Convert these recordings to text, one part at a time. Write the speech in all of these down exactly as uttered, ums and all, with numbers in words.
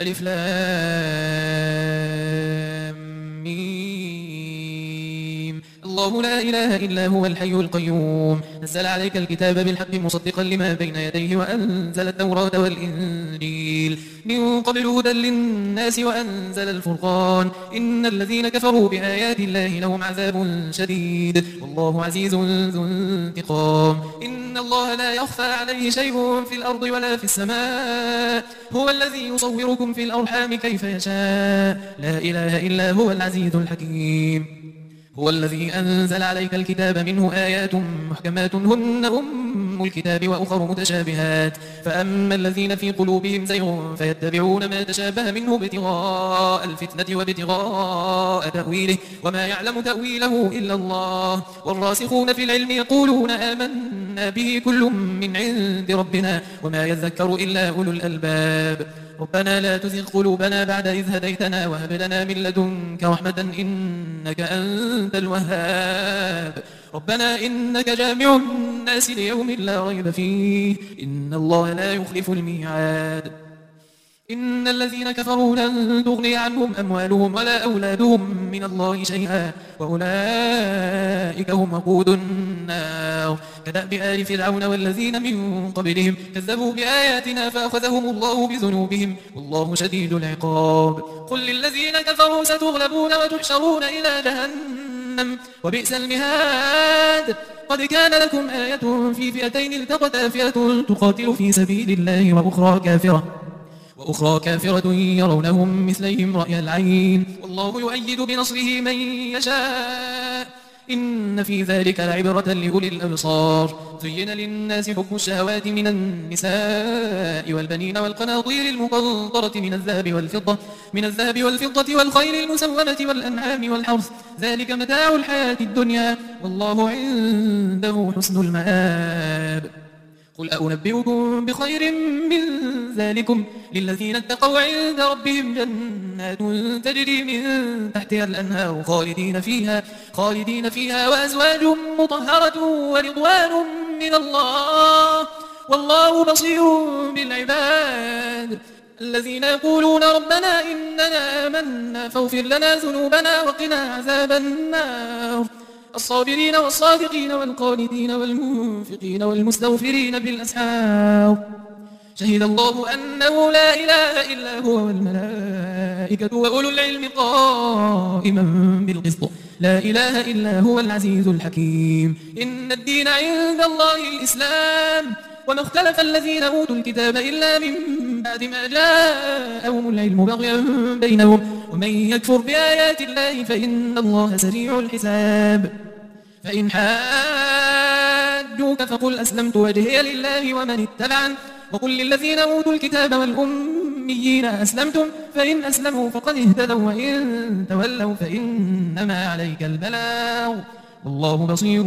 ألف لام ميم. الله لا إله إلا هو الحي القيوم نزل عليك الكتاب بالحق مصدقا لما بين يديه وأنزل التوراة والإنجيل من قبل هدى للناس وأنزل الفرقان إن الذين كفروا بآيات الله لهم عذاب شديد والله عزيز ذو انتقام إن الله لا يخفى عليه شيء في الأرض ولا في السماء هو الذي يصوركم في الأرحام كيف يشاء لا إله إلا هو العزيز الحكيم هو الذي أنزل عليك الكتاب منه آيات محكمات هن أم الكتاب وأخر متشابهات فأما الذين في قلوبهم زيغ فيتبعون ما تشابه منه ابتغاء الفتنة وابتغاء تأويله وما يعلم تأويله إلا الله والراسخون في العلم يقولون آمنا به كل من عند ربنا وما يذكر إلا أولو الألباب ربنا لا تزغ قلوبنا بعد إذ هديتنا وهب لنا من لدنك رحمة إنك أنت الوهاب ربنا إنك جامع الناس ليوم لا ريب فيه إن الله لا يخلف الميعاد إن الذين كفروا لن تغني عنهم أموالهم ولا أولادهم من الله شيئا وأولئك هم وقود النار كدأب آل فرعون والذين من قبلهم كذبوا بآياتنا فأخذهم الله بذنوبهم والله شديد العقاب قل للذين كفروا ستغلبون وتحشرون إلى جهنم وبئس المهاد قد كان لكم آية في فئتين التقتا فئة تقاتل في سبيل الله وأخرى كافرة وأخرى كافرة يرونهم مثليهم رأي العين والله يؤيد بنصره من يشاء إن في ذلك لعبرة لأولي الأبصار زين للناس حب الشهوات من النساء والبنين والقناطير المقنطرة من الذهب والفضة من الذهب والفضة والخيل المسومة والأنعام والحرث ذلك متاع الحياة الدنيا والله عنده حسن المآب قل أنبئكم بخير من ذلكم للذين اتقوا عند ربهم جنات تجري من تحتها الأنهار خالدين فيها خالدين فيها وأزواج مطهرة ورضوان من الله والله بصير بالعباد الذين يقولون ربنا إننا آمنا فاغفر لنا ذنوبنا وقنا عذاب النار الصابرين والصادقين والقانتين والمنفقين والمستغفرين بالأسحار شهد الله أنه لا إله إلا هو والملائكة وأولو العلم قائما بالقسط لا إله إلا هو العزيز الحكيم إن الدين عند الله الإسلام وما اختلف الذين أوتوا الكتاب إلا من بعد ما جاءهم العلم بغيا بينهم ومن يكفر بآيات الله فإن الله سريع الحساب فإن حاجوك فقل أسلمت وجهي لله ومن اتبعن وقل للذين أوتوا الكتاب والأميين أسلمتم فإن أسلموا فقد اهتدوا وإن تولوا فإنما عليك البلاغ والله بصير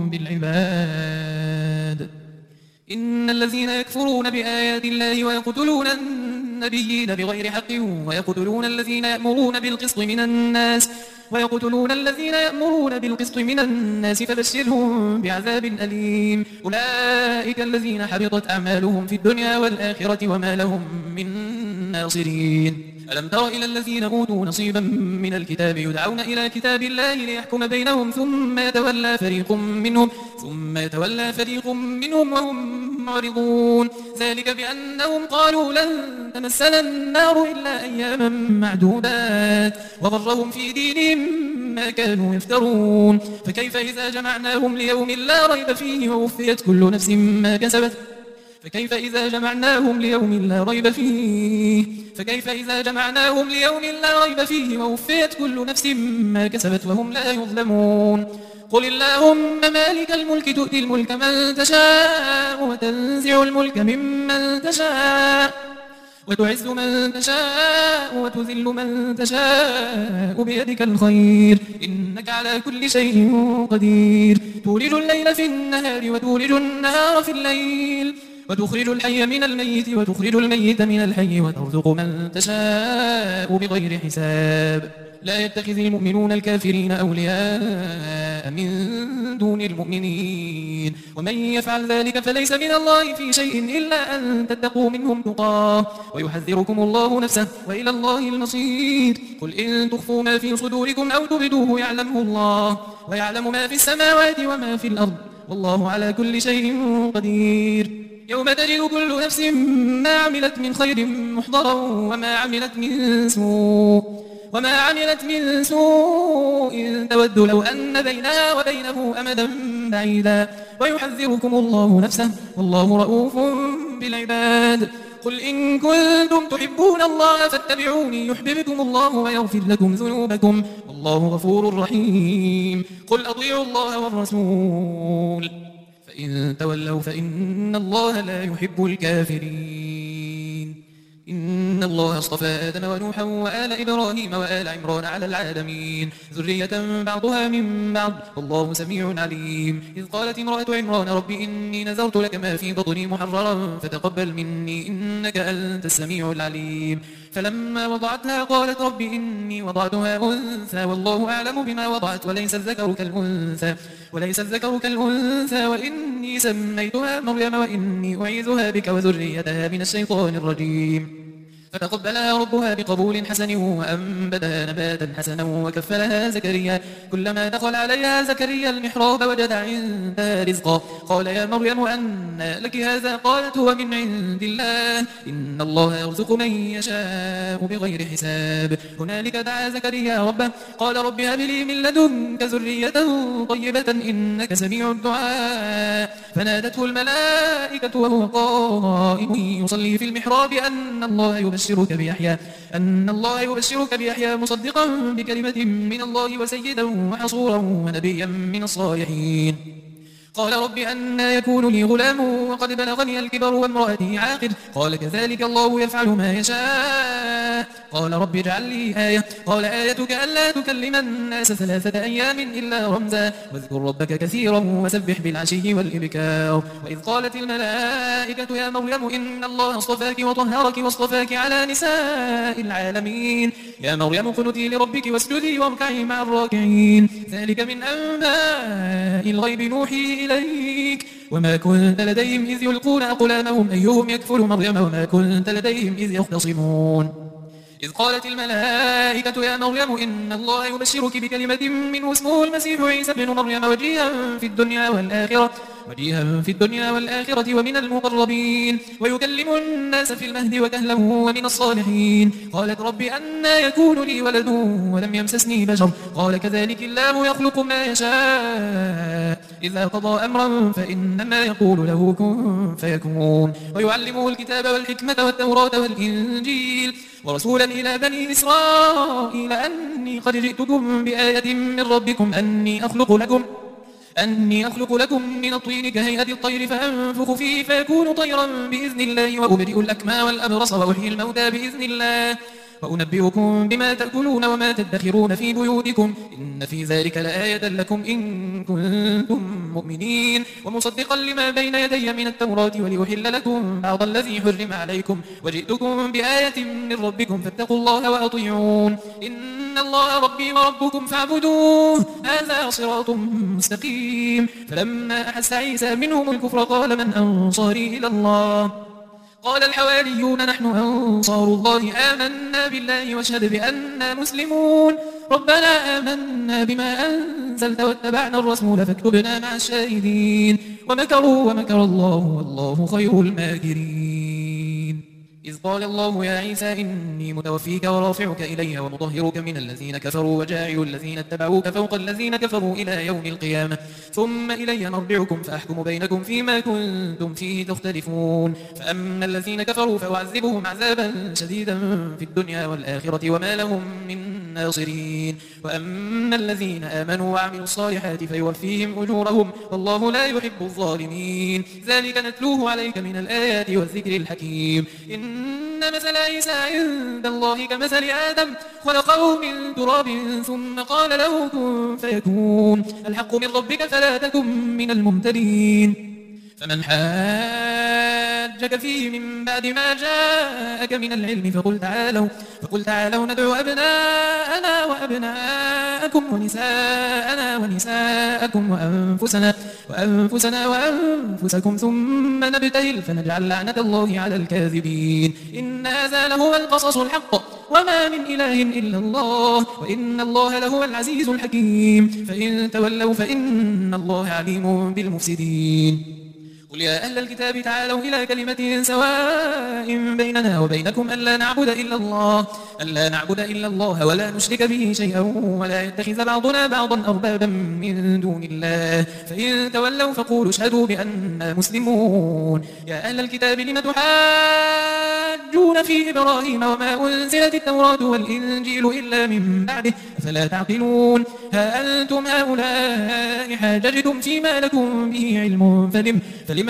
بالعباد إن الذين يكفرون بآيات الله ويقتلون النبيين بغير حق ويقتلون الذين يأمرون بالقسط من الناس ويقتلون الذين يأمرون بالقسط من الناس فبشرهم بعذاب أليم أولئك الذين حبطت أعمالهم في الدنيا والآخرة وما لهم من ناصرين ألم تر إلى الذين أوتوا نصيبا من الكتاب يدعون إلى كتاب الله ليحكم بينهم ثم يتولى فريق منهم ثم يتولى فريق منهم وهم معرضون ذلك بأنهم قالوا لن تمسنا النار إلا أياما معدودات وغرهم في دينهم ما كانوا يفترون فكيف إذا جمعناهم ليوم لا ريب فيه ووفيت كل نفس ما كسبت فكيف إذا جمعناهم ليوم لا ريب فيه فكيف إذا جمعناهم ليوم لا ريب فيه ووفيت كل نفس ما كسبت وهم لا يظلمون قل اللهم مالك الملك تؤتي الملك من تشاء وتنزع الملك ممن تشاء وتعز من تشاء وتذل من تشاء بيدك الخير إنك على كل شيء قدير تولج الليل في النهار وتولج النهار في الليل وتخرج الحي من الميت وتخرج الميت من الحي وترزق من تشاء بغير حساب. لا يتخذ المؤمنون الكافرين أولياء من دون المؤمنين ومن يفعل ذلك فليس من الله في شيء إلا أن تتقوا منهم تقاه ويحذركم الله نفسه وإلى الله المصير. قل إن تخفوا ما في صدوركم أو تبدوه يعلمه الله ويعلم ما في السماوات وما في الأرض والله على كل شيء قدير. يوم تجد كل نفس ما عملت من خير محضرا وما عملت من سوء وما عملت من سوء تود لو أن بينها وبينه أمدا بعيدا ويحذركم الله نفسه والله رؤوف بالعباد. قل إن كنتم تحبون الله فاتبعوني يحببكم الله ويغفر لكم ذنوبكم والله غفور رحيم. قل أطيعوا الله والرسول فإن تولوا فإن الله لا يحب الكافرين. إن الله اصطفى آدم ونوحا وآل إبراهيم وآل عمران على العالمين ذرية بعضها من بعض والله سميع عليم. إذ قالت امرأة عمران رب إني نذرت لك ما في بطني محررا فتقبل مني إنك أنت السميع العليم. فلما وضعتها قالت رب إني وضعتها أنثى والله أعلم بما وضعت وليس الذكر كالأنثى وليس الذكر كالأنثى وإني سميتها مريم وإني أعيذها بك وذريتها من الشيطان الرجيم. فتقبلها ربها بقبول حسن وأنبتها نباتا حسنا وكفلها زكريا. كلما دخل عليها زكريا المحراب وجد عندها رزقا قال يا مريم أنى لك هذا قالت هو من عند الله إن الله يرزق من يشاء بغير حساب. هنالك دعا زكريا ربه قال رب هب لي من لدنك ذرية طيبة إنك سميع الدعاء. فنادته الملائكة وهو قائم يصلي في المحراب أن الله يبشر يبشرك بيحيى أن الله يبشرك بيحيى مصدقا بكلمة من الله وسيدا وحصورا ونبيا من الصالحين. قال رب أنى يكون لي غلام وقد بلغني الكبر وامرأتي عاقر قال كذلك الله يفعل ما يشاء. قال رب اجعل لي آية قال آيتك ألا تكلم الناس ثلاثة أيام إلا رمزا واذكر ربك كثيرا وسبح بالعشي والإبكار. وإذ قالت الملائكة يا مريم إن الله اصطفاك وطهرك واصطفاك على نساء العالمين يا مريم اقنتي لربك واسجدي واركعي مع الراكعين. ذلك من أنباء الغيب نوحي إليك وما كنت لديهم إذ يلقون أقلامهم أيهم يكفل مريم وما كنت لديهم إذ يختصمون. إذ قالت الملائكة يا مريم إن الله يبشرك بكلمة منه اسمه المسيح عيسى بن مريم وجيها في الدنيا والآخرة وجيها في الدنيا والآخرة ومن المقربين ويكلم الناس في المهد وكهلا ومن الصالحين. قالت رب أنى يكون لي ولد ولم يمسسني بشر قال كذلك الله يخلق ما يشاء إذا قضى أمرا فإنما يقول له كن فيكون. ويعلمه الكتاب والحكمة والتوراة والإنجيل ورسولا إلى بني إسرائيل أني قد جئتكم بآية من ربكم أني أخلق لكم أني أخلق لكم من الطين كهيئة الطير فأنفخ فيه فيكون طيرا بإذن الله وأبرئ الأكمى والأبرص وأحيي الموتى بإذن الله وأنبئكم بما تأكلون وما تدخرون في بيوتكم إن في ذلك لآية لكم إن كنتم مؤمنين. ومصدقا لما بين يدي من التوراة ولأحل لكم بعض الذي حرم عليكم وجئتكم بآية من ربكم فاتقوا الله وأطيعون إن الله ربي وربكم فاعبدوه هذا صراط مستقيم. فلما أحس عيسى منهم الكفر قال من أنصاري إلى الله قال الحواريون نحن أنصار الله آمنا بالله واشهد بأننا مسلمون. ربنا آمنا بما أنزلت واتبعنا الرسول فاكتبنا مع الشاهدين. ومكروا ومكر الله والله خير الماكرين. إذ قال الله يا عيسى إني متوفيك ورافعك إلي ومطهرك من الذين كفروا وجاعل الذين اتبعوك فوق الذين كفروا إلى يوم القيامة ثم إلي مرجعكم فأحكم بينكم فيما كنتم فيه تختلفون. فأما الذين كفروا فأعذبهم عذابا شديدا في الدنيا والآخرة وما لهم من ناصرين. وأما الذين آمنوا وعملوا الصالحات فيوفيهم أجورهم والله لا يحب الظالمين. ذلك نتلوه عليك من الآيات والذكر الحكيم. إن مثل عيسى عند الله كمثل آدم خلقه من تراب ثم قال له كن فيكون الحق من ربك فلا تكن من الممترين. فمن حاج حاجك فيه من بعد ما جاءك من العلم فقل تعالوا, فقل تعالوا ندعو أبناءنا وأبناءكم ونساءنا ونساءكم وأنفسنا, وأنفسنا وأنفسكم ثم نبتهل فنجعل لعنة الله على الكاذبين. إن هذا لهو القصص الحق وما من إله إلا الله وإن الله لهو العزيز الحكيم. فإن تولوا فإن الله عليم بالمفسدين. قل يا أهل الكتاب تعالوا إلى كلمة سواء بيننا وبينكم ألا نعبد إلا الله ألا نعبد إلا الله ولا نشرك به شيئا ولا يتخذ بعضنا بعضا أربابا من دون الله. فإن تولوا فقولوا اشهدوا بأننا مسلمون. يا أهل الكتاب لم تحاجون في إبراهيم وما أنزلت التوراة والإنجيل إلا من بعده أفلا تعقلون. ها أنتم هؤلاء حاججتم فيما لكم به علم فلم فلم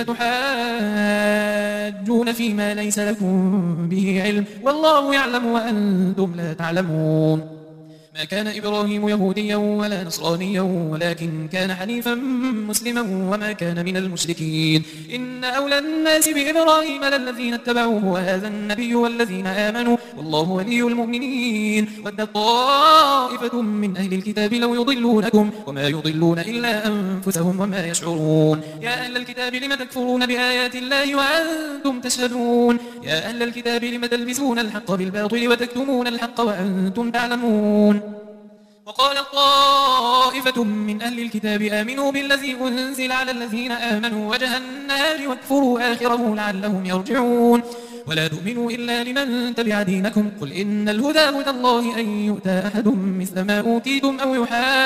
تحاجون فيما ليس لكم به علم والله يعلم وأنتم لا تعلمون. ما كان إبراهيم يهوديا ولا نصرانيا ولكن كان حنيفا مسلما وما كان من المشركين. إن أولى الناس بإبراهيم للذين اتبعوه وهذا النبي والذين آمنوا والله ولي المؤمنين. ود طائفة من أهل الكتاب لو يضلونكم وما يضلون إلا أنفسهم وما يشعرون. يا أهل الكتاب لم تكفرون بآيات الله وأنتم تشهدون. يا أهل الكتاب لم تلبسون الحق بالباطل وتكتمون الحق وأنتم تعلمون. وقال طائفة من أهل الكتاب آمنوا بالذي أنزل على الذين آمنوا وجه النهار واكفروا آخره لعلهم يرجعون. ولا تؤمنوا إلا لمن تبع دينكم قل إن الهدى هدى الله أن يؤتى أحد مثل ما أوتيتم أو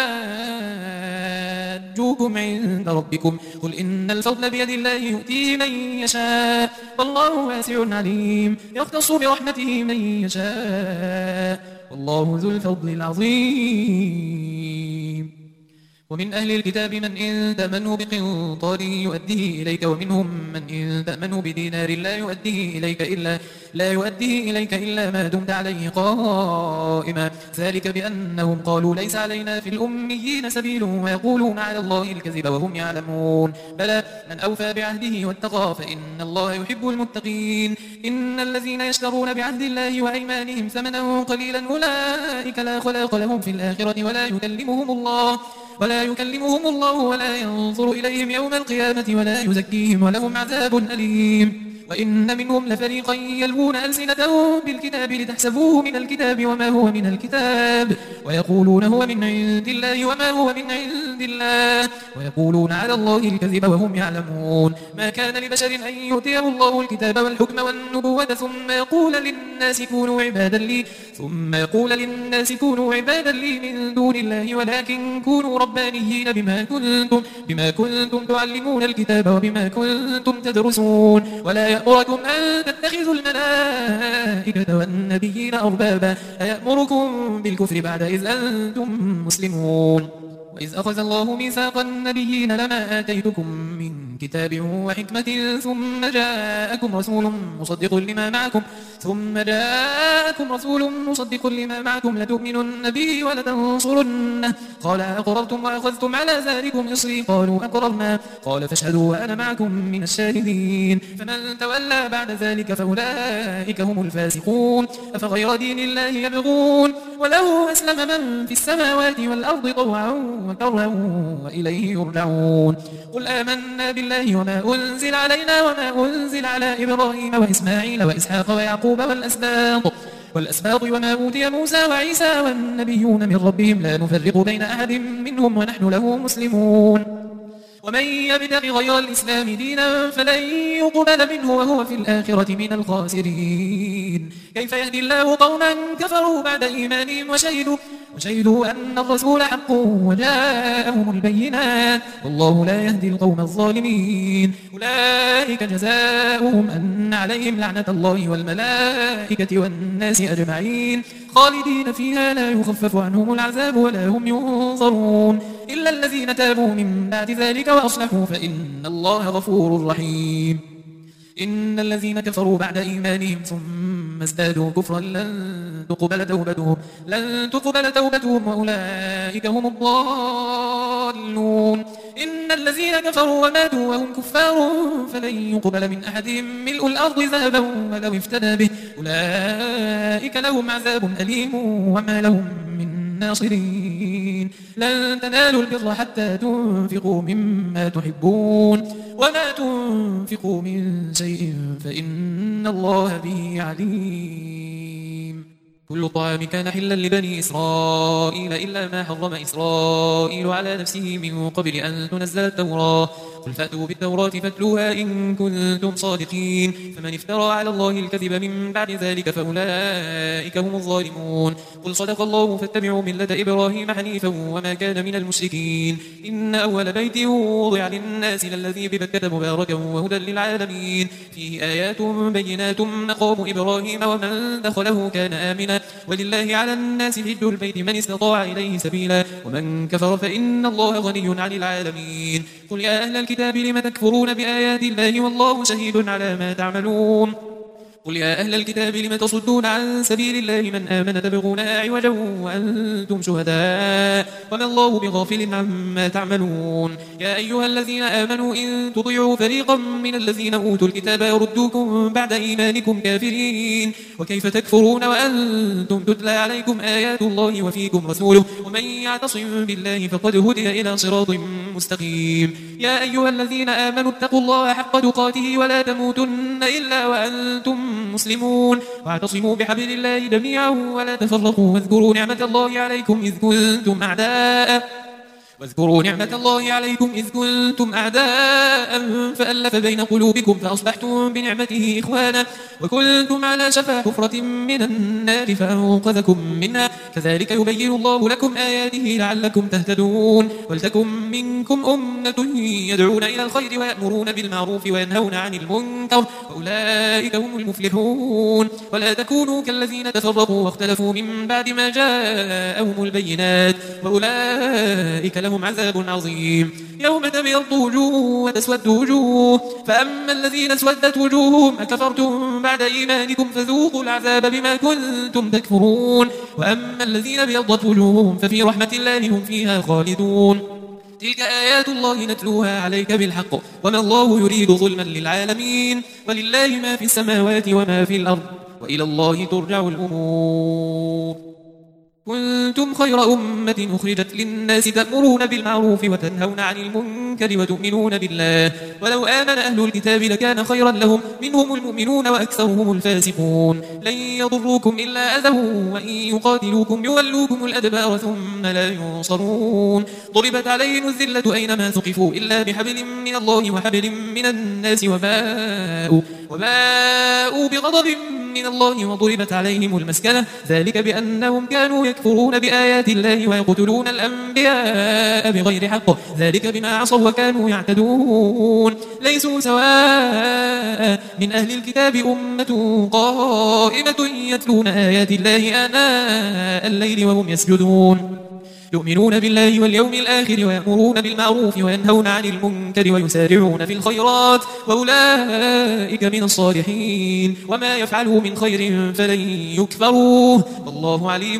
يحاجوكم عند ربكم قل إن الفضل بيد الله يؤتيه من يشاء والله واسع عليم. يختص برحمته من يشاء والله ذو الفضل العظيم. ومن أهل الكتاب من إن تأمنه بقنطار يؤديه إليك ومنهم من إن تأمنه بدينار لا يؤديه إليك إلا لا يؤديه إليك إلا ما دمت عليه قائما ذلك بأنهم قالوا ليس علينا في الأميين سبيل ويقولون على الله الكذب وهم يعلمون. بلى من أوفى بعهده واتقى فإن الله يحب المتقين. إن الذين يشترون بعهد الله وأيمانهم ثمنا قليلا أولئك لا خلاق لهم في الآخرة ولا يكلمهم الله ولا يكلمهم الله ولا ينظر إليهم يوم القيامة ولا يزكيهم ولهم عذاب أليم. وإن منهم لفريقا يلوون ألسنتهم بالكتاب لتحسبوه من الكتاب وما هو من الكتاب ويقولون هو من عند الله وما هو من عند الله ويقولون على الله الكذب وهم يعلمون. ما كان لبشر أن يؤتيه الله الكتاب والحكم والنبوة ثم يقول للناس كونوا عبادا لي ثم يقول للناس كونوا عبادا لي من دون الله ولكن كونوا ربانيين بما كنتم بما كنتم تعلمون الكتاب وبما كنتم تدرسون. ولا يأمركم أن تتخذوا الملائكة والنبيين أربابا أيأمركم بالكفر بعد إذ أنتم مسلمون. وإذ أخذ الله ميثاق النبيين لما آتيتكم من كتاب وحكمة ثم جاءكم رسول مصدق لما معكم ثم جاءكم رسول مصدق لما معكم لتؤمنن به ولتنصرنه قال أقررتم وأخذتم على ذلكم إصري قالوا أقررنا قال فاشهدوا وأنا معكم من الشاهدين. فمن تولى بعد ذلك فأولئك هم الفاسقون. أفغير دين الله يبغون وله أسلم من في السماوات والأرض طوعا وكرها وإليه يرجعون. قل آمنا بالله وما أنزل علينا وما أنزل على إبراهيم وإسماعيل وإسحاق ويعقوب والأسباط والأسباط وما أوتي موسى وعيسى والنبيون من ربهم لا نفرق بين أحد منهم ونحن له مسلمون. ومن يبتغ غير الإسلام دينا فلن يقبل منه وهو في الآخرة من الخاسرين. كيف يهدي الله قوما كفروا بعد إيمانهم وشهدوا وشهدوا أن الرسول حق وجاءهم البينات والله لا يهدي القوم الظالمين. أولئك جزاؤهم أن عليهم لعنة الله والملائكة والناس أجمعين خالدين فيها لا يخفف عنهم العذاب ولا هم ينظرون إلا الذين تابوا من بعد ذلك وأصلحوا فإن الله غفور رحيم. إن الذين كفروا بعد إيمانهم ثم ازدادوا كفرا لن تقبل توبتهم لن تقبل توبتهم وأولئك هم الضالون. إن الذين كفروا وماتوا وهم كفار فلن يقبل من أحدهم ملء الأرض ذهبا ولو افتدى به أولئك لهم عذاب أليم وما لهم من ناصرين. لن تنالوا البر حتى تنفقوا مما تحبون وما تنفقوا من شيء فإن الله به عليم. كل طعام كان حلا لبني إسرائيل إلا ما حرم إسرائيل على نفسه من قبل أن تنزل التوراة. قل فأتوا بالتوراة فاتلوها إن كنتم صادقين. فمن افترى على الله الكذب من بعد ذلك فأولئك هم الظالمون. قل صدق الله فاتبعوا ملة إبراهيم حنيفا وما كان من المشركين. إن أول بيت وضع للناس للذي ببكة مباركا وهدى للعالمين فيه آيات بينات مقام إبراهيم ومن دخله كان آمنا ولله على الناس حج البيت من استطاع إليه سبيلا ومن كفر فإن الله غني عن العالمين. قل يا أهل الكتاب لم تكفرون بآيات الله والله شهيد على ما تعملون. قل يا أهل الكتاب لم تصدون عن سبيل الله من آمن تبغونها عوجا وأنتم شهداء وما الله بغافل عما تعملون. يا أيها الذين آمنوا إن تطيعوا فريقا من الذين أوتوا الكتاب يردوكم بعد إيمانكم كافرين وكيف تكفرون وأنتم تتلى عليكم آيات الله وفيكم رسوله ومن يعتصم بالله فقد هدي إلى صراط مستقيم. يا أيها الذين آمنوا اتقوا الله حق تقاته ولا تموتن إلا وأنتم مسلمون واعتصموا بحبل الله جميعا ولا تفرقوا واذكروا نعمة الله عليكم إذ كنتم أعداء واذكروا نعمة الله عليكم إذ كنتم أعداء فألف بين قلوبكم فأصبحتم بنعمته إخوانا وكنتم على شفا حفرة من النار فأنقذكم منها كذلك يبين الله لكم آياته لعلكم تهتدون. ولتكن منكم أمة يدعون إلى الخير ويأمرون بالمعروف وينهون عن المنكر وأولئك هم المفلحون. ولا تكونوا كالذين تفرقوا واختلفوا من بعد ما جاءهم البينات وأولئك لهم عذاب عظيم. يوم تبيض وجوه وتسود وجوه فأما الذين اسودت وجوههم أكفرتم بعد إيمانكم فذوقوا العذاب بما كنتم تكفرون وأما الذين ابيضت وجوههم ففي رحمة الله هم فيها خالدون. تلك آيات الله نتلوها عليك بالحق وما الله يريد ظلما للعالمين ولله ما في السماوات وما في الأرض وإلى الله ترجع الأمور. كنتم خير أمة أخرجت للناس تأمرون بالمعروف وتنهون عن المنكر وتؤمنون بالله ولو آمن أهل الكتاب لكان خيرا لهم منهم المؤمنون وأكثرهم الفاسقون. لن يضروكم إلا أذى وإن يقاتلوكم يولوكم الأدبار ثم لا ينصرون. ضربت عليهم الذلة أينما ثقفوا إلا بحبل من الله وحبل من الناس وباءوا, وباءوا بغضب من الله وضربت عليهم المسكنة ذلك بأنهم كانوا يكفرون بآيات الله ويقتلون الأنبياء بغير حق ذلك بما عصوا وكانوا يعتدون. ليسوا سواء من أهل الكتاب أمة قائمة يتلون آيات الله آناء الليل وهم يسجدون يؤمنون بالله واليوم الآخر ويأمرون بالمعروف وينهون عن المنكر ويسارعون في الخيرات وأولئك من الصالحين وما يفعلوا من خير فلن يكفروه والله عليم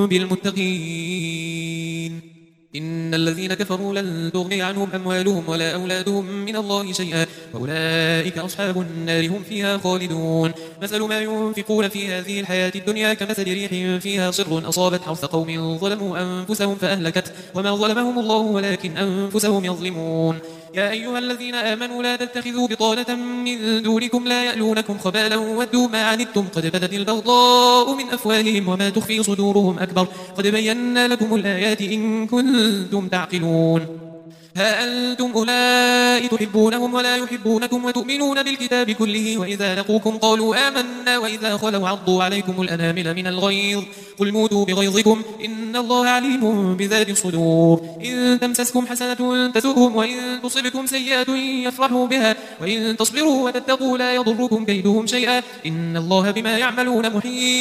بالمتقين. إن الذين كفروا لن تغني عنهم أموالهم ولا أولادهم من الله شيئا وأولئك أصحاب النار هم فيها خالدون. مثل ما ينفقون في هذه الحياة الدنيا كمثل ريح فيها صر أصابت حرث قوم ظلموا أنفسهم فأهلكت وما ظلمهم الله ولكن أنفسهم يظلمون. يا أيها الذين آمنوا لا تتخذوا بطانة من دونكم لا يألونكم خبالا ودوا ما عنتم قد بدت البغضاء من أفواههم وما تخفي صدورهم أكبر قد بينا لكم الآيات إن كنتم تعقلون. ها أنتم أولئك تحبونهم ولا يحبونكم وتؤمنون بالكتاب كله وإذا لقوكم قالوا آمنا وإذا خلوا عضوا عليكم الأنامل من الغيظ قل موتوا بغيظكم إن الله عليم بذات الصدور. إن تمسسكم حسنة تسؤهم وإن تصبكم سيئة يفرحوا بها وإن تصبروا وتتقوا لا يضركم كيدهم شيئا إن الله بما يعملون محيط.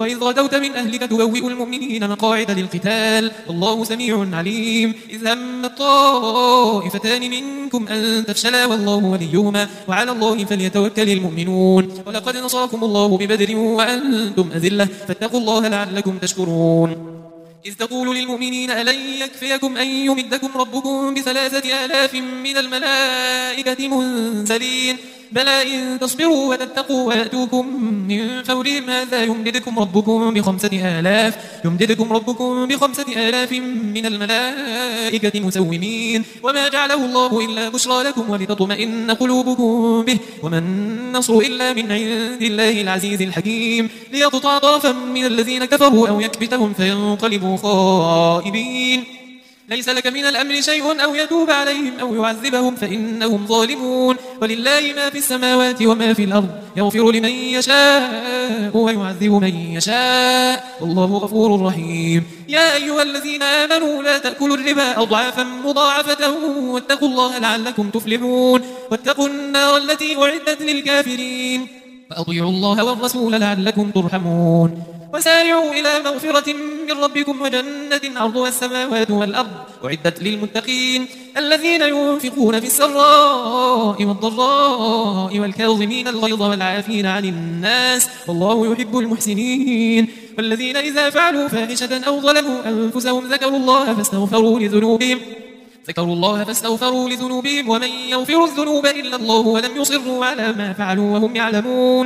وإذ غدوت من أهلك تبوئ المؤمنين مقاعد للقتال والله سميع عليم إذ هم الطائفتان منكم أن تفشلا والله وليهما وعلى الله فليتوكل المؤمنون ولقد نصركم الله ببدر وأنتم أذلة فاتقوا الله لعلكم تشكرون إذ تقول للمؤمنين ألن يكفيكم أن يمدكم ربكم بثلاثة آلاف من الملائكة منزلين بلى إن تصبروا وتتقوا ويأتوكم من فورهم هذا يمددكم ربكم بخمسة آلاف يمددكم ربكم بخمسة آلاف من الملائكة مسومين وما جعله الله إلا بشرى لكم ولتطمئن قلوبكم به وما النصر إلا من عند الله العزيز الحكيم ليقطع طرفا من الذين كفروا أو يكبتهم فينقلبوا خائبين ليس لك من الأمر شيء أو يتوب عليهم أو يعذبهم فإنهم ظالمون ولله ما في السماوات وما في الأرض يغفر لمن يشاء ويعذب من يشاء والله غفور رحيم يا أيها الذين آمنوا لا تأكلوا الربا أضعافا مضاعفة واتقوا الله لعلكم تفلحون واتقوا النار التي أعدت للكافرين فأطيعوا الله والرسول لعلكم ترحمون وسارعوا إلى مغفرة من ربكم وجنة عرضها السماوات والأرض أعدت للمتقين الذين ينفقون في السراء والضراء والكاظمين الغيظ والعافين عن الناس والله يحب المحسنين والذين إذا فعلوا فاحشة أو ظلموا أنفسهم ذكروا الله فاستغفروا لذنوبهم ذكروا الله فاستغفروا لذنوبهم ومن يغفر الذنوب إلا الله ولم يصروا على ما فعلوا وهم يعلمون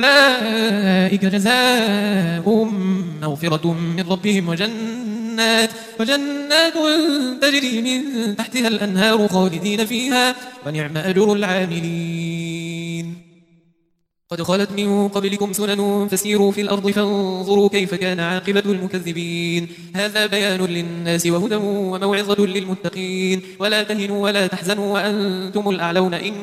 أولئك جزاؤهم مغفرة من ربهم وجنات وجنات تجري من تحتها الأنهار خالدين فيها ونعم أجر العاملين قد خلت من قبلكم سنن فسيروا في الأرض فانظروا كيف كان عاقبة المكذبين هذا بيان للناس وهدى وموعظة للمتقين ولا تهنوا ولا تحزنوا وأنتم الأعلون إن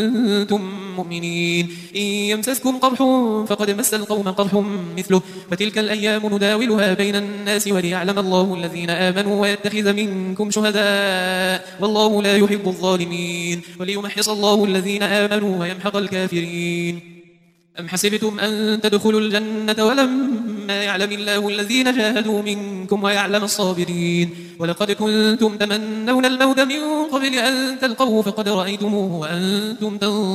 كنتم مؤمنين إن يمسسكم قرح فقد مس القوم قرح مثله وتلك الأيام نداولها بين الناس وليعلم الله الذين آمنوا ويتخذ منكم شهداء والله لا يحب الظالمين وليمحص الله الذين آمنوا ويمحق الكافرين أم حسبتم أن تدخلوا الجنة ولما يعلم الله الذين جاهدوا منكم ويعلم الصابرين ولقد كنتم تمنون الموت من قبل أن تلقوه فقد رأيتموه وأنتم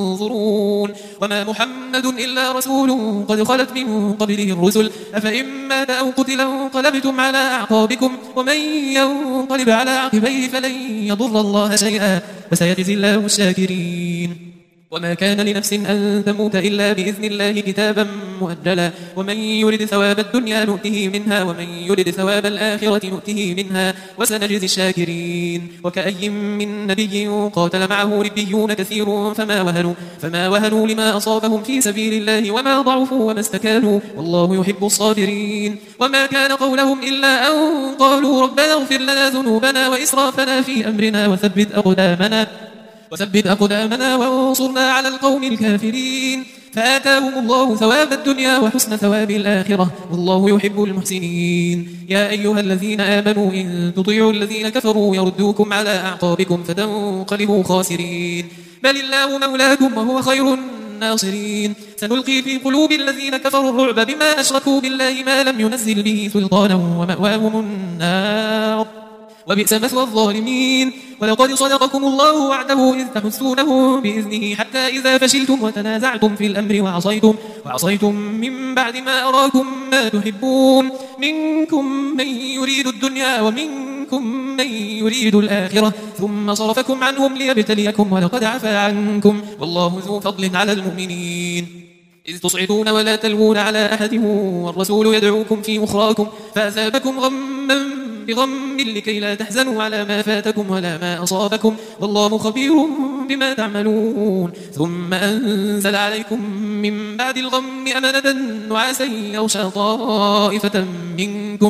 تنظرون وما محمد إلا رسول قد خلت من قبله الرسل أفإن مات أو قتل انقلبتم على أعقابكم ومن ينقلب على عقبيه فلن يضر الله شيئا وسيجزي الله الشاكرين وما كان لنفس أن تموت إلا بإذن الله كتابا مؤجلا ومن يرد ثواب الدنيا نؤته منها ومن يرد ثواب الآخرة نؤته منها وسنجزي الشاكرين وكأي من نبي قاتل معه ربيون كثير فما وهنوا, فما وهنوا لما أصابهم في سبيل الله وما ضعفوا وما استكانوا والله يحب الصابرين وما كان قولهم إلا أن قالوا ربنا اغفر لنا ذنوبنا وإسرافنا في أمرنا وثبت أقدامنا وثبت أقدامنا وانصرنا على القوم الكافرين فآتاهم الله ثواب الدنيا وحسن ثواب الآخرة والله يحب المحسنين يا أيها الذين آمنوا إن تطيعوا الذين كفروا يردوكم على أعقابكم فتنقلبوا خاسرين بل الله مولاكم وهو خير الناصرين سنلقي في قلوب الذين كفروا الرعب بما أشركوا بالله ما لم ينزل به سلطانا ومأواهم النار وبئس مثوى الظالمين ولقد صدقكم الله وعده إذ تحسونه بإذنه حتى إذا فشلتم وتنازعتم في الأمر وعصيتم, وعصيتم من بعد ما أراكم ما تحبون منكم من يريد الدنيا ومنكم من يريد الآخرة ثم صرفكم عنهم ليبتليكم ولقد عفا عنكم والله ذو فضل على المؤمنين إذ تصعدون ولا تلوون على أحد والرسول يدعوكم في أخراكم فأثابكم غما بغم لكي لا تحزنوا على ما فاتكم ولا ما أصابكم والله خبير بما تعملون ثم أنزل عليكم من بعد الغم أمنة نعاسا يغشى طائفة منكم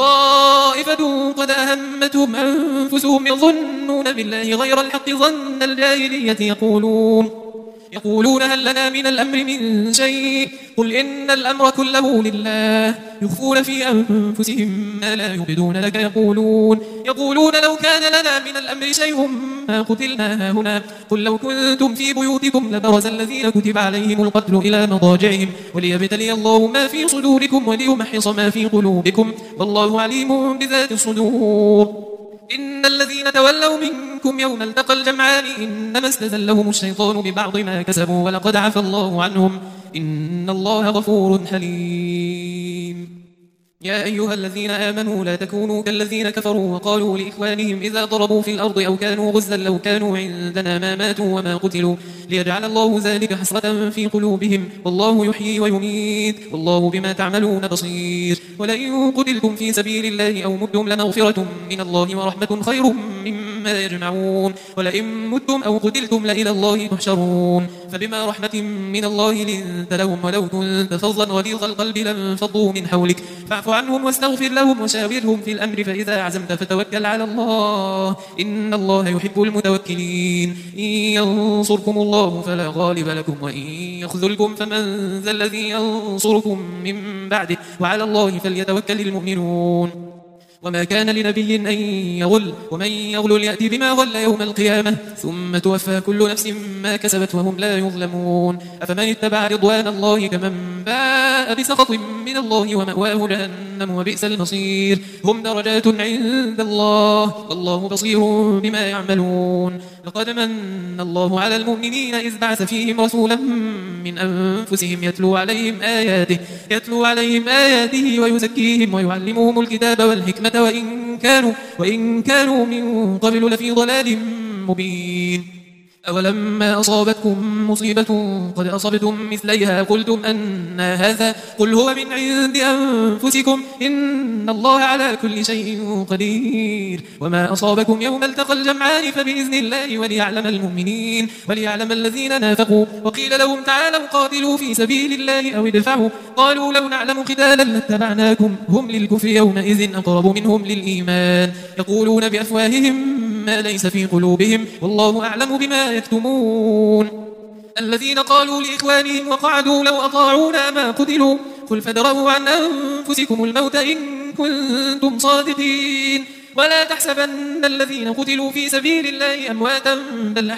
وطائفة قد أهمتهم أنفسهم يظنون بالله غير الحق ظن الجاهلية يقولون يقولون هل لنا من الأمر من شيء قل إن الأمر كله لله يخفون في أنفسهم ما لا يبدون لك يقولون يقولون لو كان لنا من الأمر شيء ما قتلنا هنا. قل لو كنتم في بيوتكم لبرز الذين كتب عليهم القتل إلى مضاجعهم وليبتلي الله ما في صدوركم وليمحص ما في قلوبكم والله عليم بذات الصدور. إن الذين تولوا منكم يوم التقى الجمعان إنما استزلهم الشيطان ببعض ما كسبوا ولقد عفى الله عنهم إن الله غفور حليم. يا أيها الذين آمنوا لا تكونوا كالذين كفروا وقالوا لإخوانهم إذا ضربوا في الأرض أو كانوا غزا لو كانوا عندنا ما ماتوا وما قتلوا ليجعل الله ذلك حسرة في قلوبهم والله يحيي ويميت والله بما تعملون بصير. ولئن قتلتم في سبيل الله أو متم لمغفرة من الله ورحمة خير مما يجمعون. ولئن متم أو قتلتم لإلى الله تحشرون. فبما رحمة من الله لنت لهم ولو كنت فظا غليظ القلب لانفضوا من حولك فاعف عنهم واستغفر لهم وشاورهم في الأمر فإذا عزمت فتوكل على الله إن الله يحب المتوكلين. إن ينصركم الله فلا غالب لكم وإن يخذلكم فمن ذا الذي ينصركم من بعده وعلى الله فليتوكل المؤمنون. وما كان لنبي أن يغل ومن يغل يأتي بما غل يوم القيامة ثم توفى كل نفس ما كسبت وهم لا يظلمون. أفمن اتبع رضوان الله كمن باء بسخط من الله ومأواه جهنم وبئس المصير. هم درجات عند الله والله بصير بما يعملون. لقد من الله على المؤمنين إذ بعث فيهم رسولا من أنفسهم يتلو عليهم آياته يتلو عليهم آياته ويزكيهم ويعلمهم الكتاب والحكمة وإن كانوا, وإن كانوا من قبل لفي ضلال مبين. أولما أصابتكم مصيبة قد أصبتم مثليها قلتم أن هذا قل هو من عند أنفسكم إن الله على كل شيء قدير. وما أصابكم يوم التقى الجمعان فبإذن الله وليعلم المؤمنين وليعلم الذين نافقوا. وقيل لهم تعالوا قاتلوا في سبيل الله أو ادفعوا قالوا لو نعلم قتالا لاتبعناكم هم للكفر يومئذ أقرب منهم للإيمان يقولون بأفواههم ما ليس في قلوبهم والله أعلم بما يكتمون. الذين قالوا لإخوانهم وقعدوا لو أطاعونا ما قتلوا قل فادرءوا عن أنفسكم الموت إن كنتم صادقين ولا تحسبن الذين قتلوا في سبيل الله أمواتا بل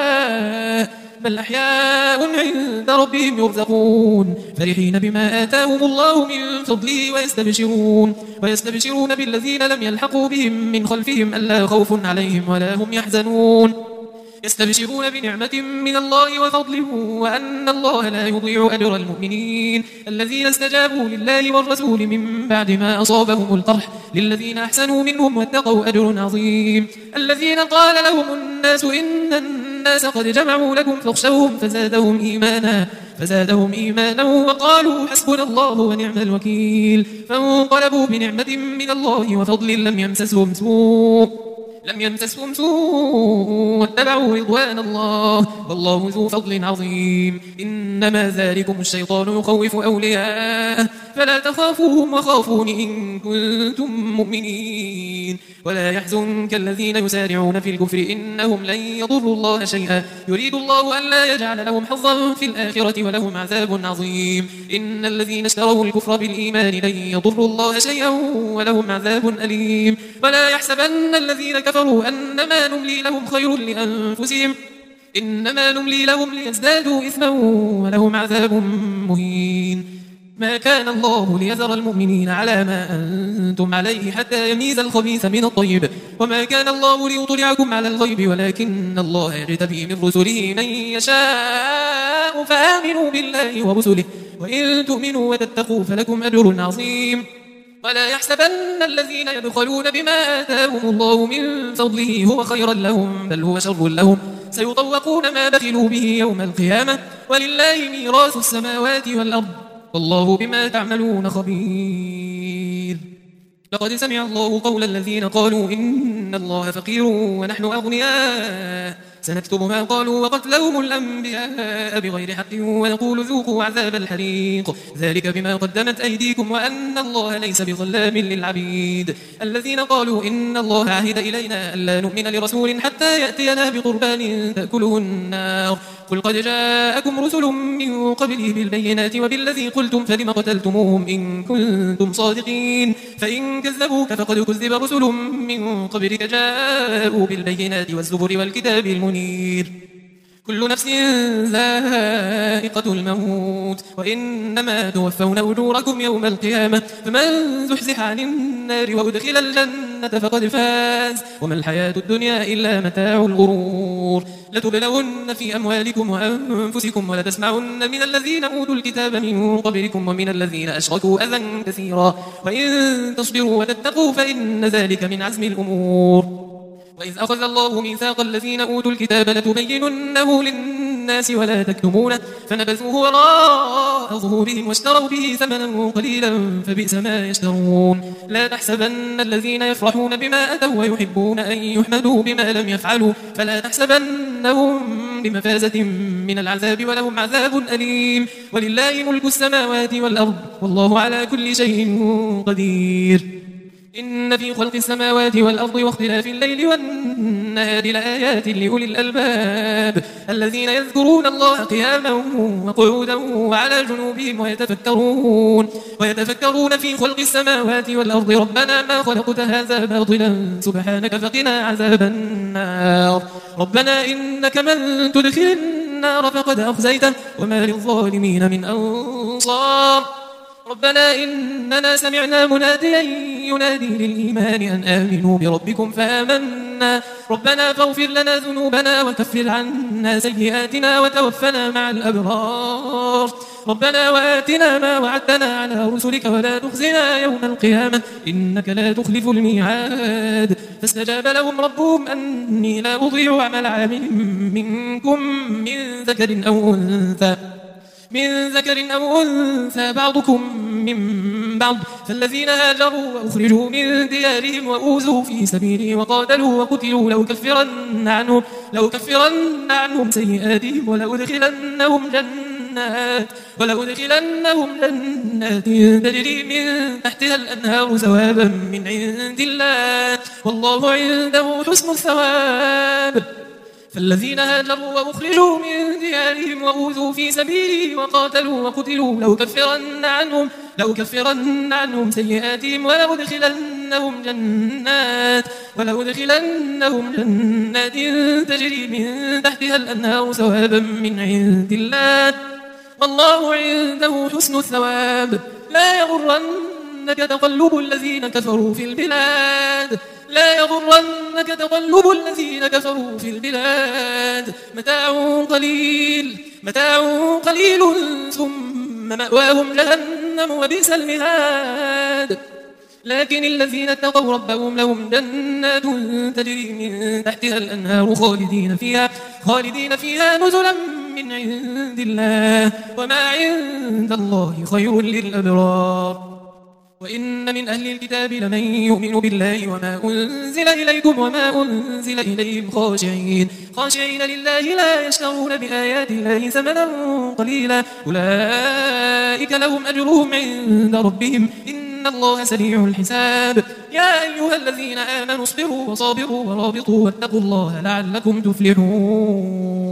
أحياء بل أحياء عند ربهم يرزقون فرحين بما آتاهم الله من فضله ويستبشرون ويستبشرون بالذين لم يلحقوا بهم من خلفهم ألا خوف عليهم ولا هم يحزنون. يستبشرون بنعمة من الله وفضله وأن الله لا يضيع أجر المؤمنين الذين استجابوا لله والرسول من بعد ما أصابهم القرح للذين أحسنوا منهم واتقوا أجر عظيم. الذين قال لهم الناس إن الناس قد جمعوا لكم فاخشوهم فزادهم إيمانا فزادهم إيمانا وقالوا حسبنا الله ونعم الوكيل فانقلبوا بنعمة من الله وفضل لم يمسسهم سوء لم يمسسهم سوء واتبعوا رضوان الله والله ذو فضل عظيم. إنما ذلكم الشيطان يخوف أولياءه فلا تخافوهم وخافون إن كنتم مؤمنين. ولا يحزنك الذين يسارعون في الكفر إنهم لن يضروا الله شيئا يريد الله أن لا يجعل لهم حظا في الآخرة ولهم عذاب عظيم. إن الذين اشتروا الكفر بالإيمان لن يضروا الله شيئا ولهم عذاب أليم. ولا يحسبن الذين كفروا أنما نملي لهم خير لأنفسهم إنما نملي لهم ليزدادوا إثما ولهم عذاب مهين. ما كان الله ليذر المؤمنين على ما أنتم عليه حتى يميز الخبيث من الطيب وما كان الله ليطلعكم على الغيب ولكن الله يجتبي من رسله من يشاء فآمنوا بالله ورسله وإن تؤمنوا وتتقوا فلكم أجر عظيم. ولا يحسبن الذين يبخلون بما آتاهم الله من فضله هو خيرا لهم بل هو شر لهم سيطوقون ما بخلوا به يوم القيامة ولله ميراث السماوات والأرض والله بما تعملون خبير. لقد سمع الله قول الذين قالوا إن الله فقير ونحن أغنياء سنكتب ما قالوا وقتلهم الأنبياء بغير حق ونقول ذوقوا عذاب الحريق ذلك بما قدمت أيديكم وأن الله ليس بظلام للعبيد الذين قالوا إن الله عهد إلينا ألا نؤمن لرسول حتى يأتينا بقربان تأكله النار قل قد جاءكم رسل من قبله بالبينات وبالذي قلتم فلم قتلتموهم إن كنتم صادقين فإن كذبوك فقد كذب رسل من قبلك جاءوا بالبينات والزبر والكتاب المنير كل نفس ذائقة الموت وإنما توفون أجوركم يوم القيامة فمن زحزح عن النار وأدخل الجنة فقد فاز وما الحياة الدنيا إلا متاع الغرور لتبلون في أموالكم وأنفسكم ولتسمعن من الذين أوتوا الكتاب من قبلكم ومن الذين أشركوا أذى كثيرا وإن تصبروا وتتقوا فإن ذلك من عزم الأمور وإذ أخذ الله ميثاق الذين أوتوا الكتاب لتبيننه للناس ولا تكتمونه فنبذوه وراء ظهورهم واشتروا به ثمنا قليلا فبئس ما يشترون لا تحسبن الذين يفرحون بما أتوا ويحبون أن يحمدوا بما لم يفعلوا فلا تحسبنهم بمفازة من العذاب ولهم عذاب أليم ولله ملك السماوات والأرض والله على كل شيء قدير إن في خلق السماوات والأرض واختلاف الليل والنهار لآيات لأولي الألباب الذين يذكرون الله قياما وقعودا وعلى جنوبهم ويتفكرون ويتفكرون في خلق السماوات والأرض ربنا ما خلقت هذا باطلا سبحانك فقنا عذاب النار ربنا إنك من تدخل النار فقد أخزيته وما للظالمين من أنصار ربنا إننا سمعنا مناديا ينادي للإيمان أن آمنوا بربكم فآمنا ربنا فاغفر لنا ذنوبنا وكفر عنا سيئاتنا وتوفنا مع الأبرار ربنا وآتنا ما وعدتنا على رسلك ولا تخزنا يوم القيامة إنك لا تخلف الميعاد فاستجاب لهم ربهم أني لا أضيع عمل عامل منكم من ذكر أو أنثى من ذكر أو أنثى بعضكم من بعض فالذين هاجروا وأخرجوا من ديارهم وأوذوا في سبيلي وقاتلوا وقتلوا لو كفرن عنهم, لو كفرن عنهم سيئاتهم ولأدخلنهم جنات ولأدخلنهم جنات تجري من تحتها الأنهار ثوابا من عند الله والله عنده حسن الثواب فالذين هاجروا وأخرجوا من ديارهم وأوذوا في سبيلي وقاتلوا وقتلوا لو كفرن عنهم لو كفرن عنهم سيئاتهم ولأدخلنهم جنات ولأدخلنهم جنات تجري من تحتها الأنهار ثوابا من عند الله والله عنده حسن الثواب لا يغرنك تقلب الذين كفروا في البلاد لا يغرنك تقلب الذين كفروا في البلاد متاع قليل متاع قليل ثم مأواهم جهنم وبئس المهاد لكن الذين اتقوا ربهم لهم جنات تجري من تحتها الأنهار خالدين فيها خالدين فيها نزلا من عند الله وما عند الله خير للأبرار وإن من أهل الكتاب لمن يؤمن بالله وما أنزل إليكم وما أنزل إليهم خاشعين خاشعين لله لا يشترون بآيات الله ثمنا قليلا أولئك لهم أجرهم عند ربهم إن الله سريع الحساب يا أيها الذين آمنوا اصبروا وصابروا ورابطوا واتقوا الله لعلكم تفلحون